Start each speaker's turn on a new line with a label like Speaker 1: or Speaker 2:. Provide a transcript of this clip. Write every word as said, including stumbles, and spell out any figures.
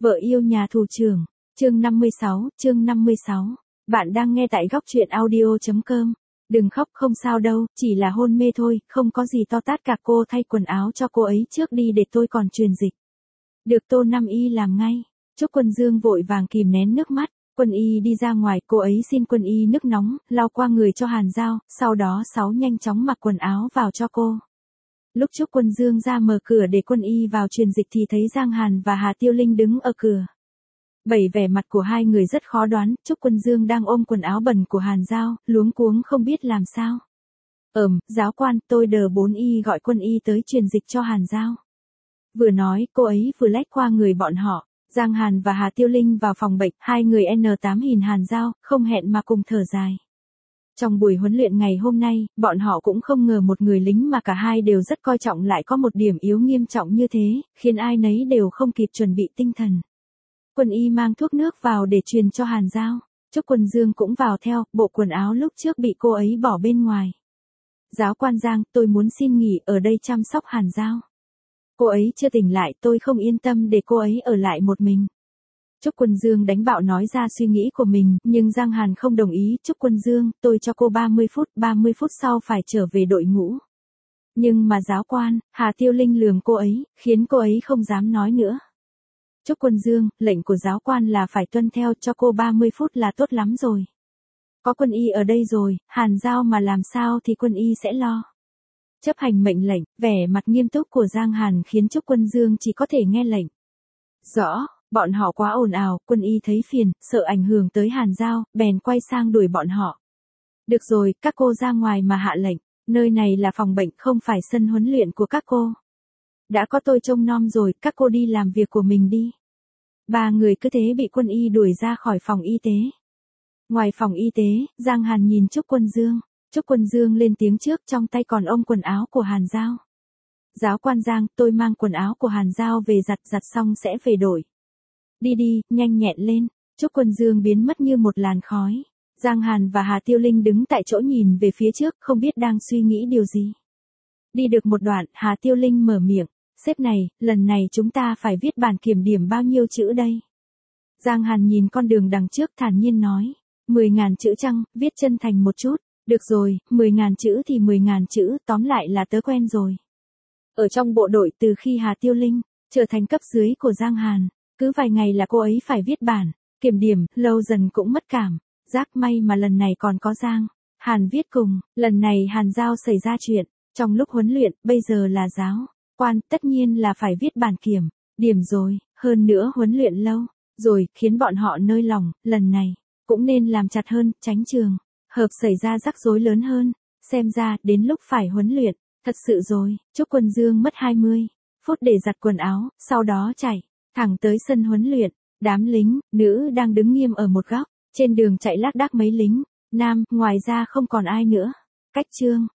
Speaker 1: Vợ yêu nhà thủ trưởng, chương năm mươi sáu, chương năm mươi sáu. Bạn đang nghe tại góc truyện audio chấm com. Đừng khóc, không sao đâu, chỉ là hôn mê thôi, không có gì to tát cả. Cô thay quần áo cho cô ấy trước đi để tôi còn truyền dịch. Được, Tô Nam Y làm ngay. Trúc Quân Dương vội vàng kìm nén nước mắt. Quân Y đi ra ngoài, cô ấy xin Quân Y nước nóng, lau qua người cho Hàn Giao, sau đó Sáu nhanh chóng mặc quần áo vào cho cô. Lúc Trúc Quân Dương ra mở cửa để Quân Y vào truyền dịch thì thấy Giang Hàn và Hà Tiêu Linh đứng ở cửa. Bảy vẻ mặt của hai người rất khó đoán, Trúc Quân Dương đang ôm quần áo bẩn của Hàn Giao, luống cuống không biết làm sao. Ừm, giáo quan, tôi đờ bốn y gọi Quân Y tới truyền dịch cho Hàn Giao. Vừa nói, cô ấy vừa lách qua người bọn họ. Giang Hàn và Hà Tiêu Linh vào phòng bệnh, hai người N tám nhìn Hàn Giao, không hẹn mà cùng thở dài. Trong buổi huấn luyện ngày hôm nay, bọn họ cũng không ngờ một người lính mà cả hai đều rất coi trọng lại có một điểm yếu nghiêm trọng như thế, khiến ai nấy đều không kịp chuẩn bị tinh thần. Quân Y mang thuốc nước vào để truyền cho Hàn Giao. Trúc Quân Dương cũng vào theo, bộ quần áo lúc trước bị cô ấy bỏ bên ngoài. Giáo quan Giang, tôi muốn xin nghỉ ở đây chăm sóc Hàn Giao. Cô ấy chưa tỉnh lại, tôi không yên tâm để cô ấy ở lại một mình. Trúc Quân Dương đánh bạo nói ra suy nghĩ của mình, nhưng Giang Hàn không đồng ý. Trúc Quân Dương, tôi cho cô ba mươi phút, ba mươi phút sau phải trở về đội ngũ. Nhưng mà giáo quan, Hà Tiêu Linh lườm cô ấy, khiến cô ấy không dám nói nữa. Trúc Quân Dương, lệnh của giáo quan là phải tuân theo, cho cô ba mươi phút là tốt lắm rồi. Có Quân Y ở đây rồi, Hàn Giao mà làm sao thì Quân Y sẽ lo. Chấp hành mệnh lệnh, vẻ mặt nghiêm túc của Giang Hàn khiến Trúc Quân Dương chỉ có thể nghe lệnh. Rõ. Bọn họ quá ồn ào, Quân Y thấy phiền, sợ ảnh hưởng tới Hàn Giao, bèn quay sang đuổi bọn họ. Được rồi, các cô ra ngoài mà hạ lệnh, nơi này là phòng bệnh không phải sân huấn luyện của các cô. Đã có tôi trông nom rồi, các cô đi làm việc của mình đi. Ba người cứ thế bị Quân Y đuổi ra khỏi phòng y tế. Ngoài phòng y tế, Giang Hàn nhìn Trúc Quân Dương. Trúc Quân Dương lên tiếng trước, trong tay còn ôm quần áo của Hàn Giao. Giáo quan Giang, tôi mang quần áo của Hàn Giao về giặt, giặt xong sẽ về đổi. Đi đi, nhanh nhẹn lên. Trúc Quân Dương biến mất như một làn khói. Giang Hàn và Hà Tiêu Linh đứng tại chỗ nhìn về phía trước, không biết đang suy nghĩ điều gì. Đi được một đoạn, Hà Tiêu Linh mở miệng. Sếp này, lần này chúng ta phải viết bản kiểm điểm bao nhiêu chữ đây? Giang Hàn nhìn con đường đằng trước thản nhiên nói. Mười ngàn chữ chăng, viết chân thành một chút. Được rồi, mười ngàn chữ thì mười ngàn chữ, tóm lại là tớ quen rồi. Ở trong bộ đội từ khi Hà Tiêu Linh trở thành cấp dưới của Giang Hàn, cứ vài ngày là cô ấy phải viết bản kiểm điểm, lâu dần cũng mất cảm giác. May mà lần này còn có Giang Hàn viết cùng. Lần này Hàn Giao xảy ra chuyện trong lúc huấn luyện, bây giờ là giáo quan, tất nhiên là phải viết bản kiểm điểm rồi. Hơn nữa huấn luyện lâu rồi, khiến bọn họ nơi lòng, lần này cũng nên làm chặt hơn, tránh trường hợp xảy ra rắc rối lớn hơn. Xem ra đến lúc phải huấn luyện thật sự rồi. Trúc Quân Dương mất hai mươi phút để giặt quần áo, sau đó chạy thẳng tới sân huấn luyện. Đám lính nữ đang đứng nghiêm ở một góc, trên đường chạy lác đác mấy lính nam, ngoài ra không còn ai nữa. Cách chương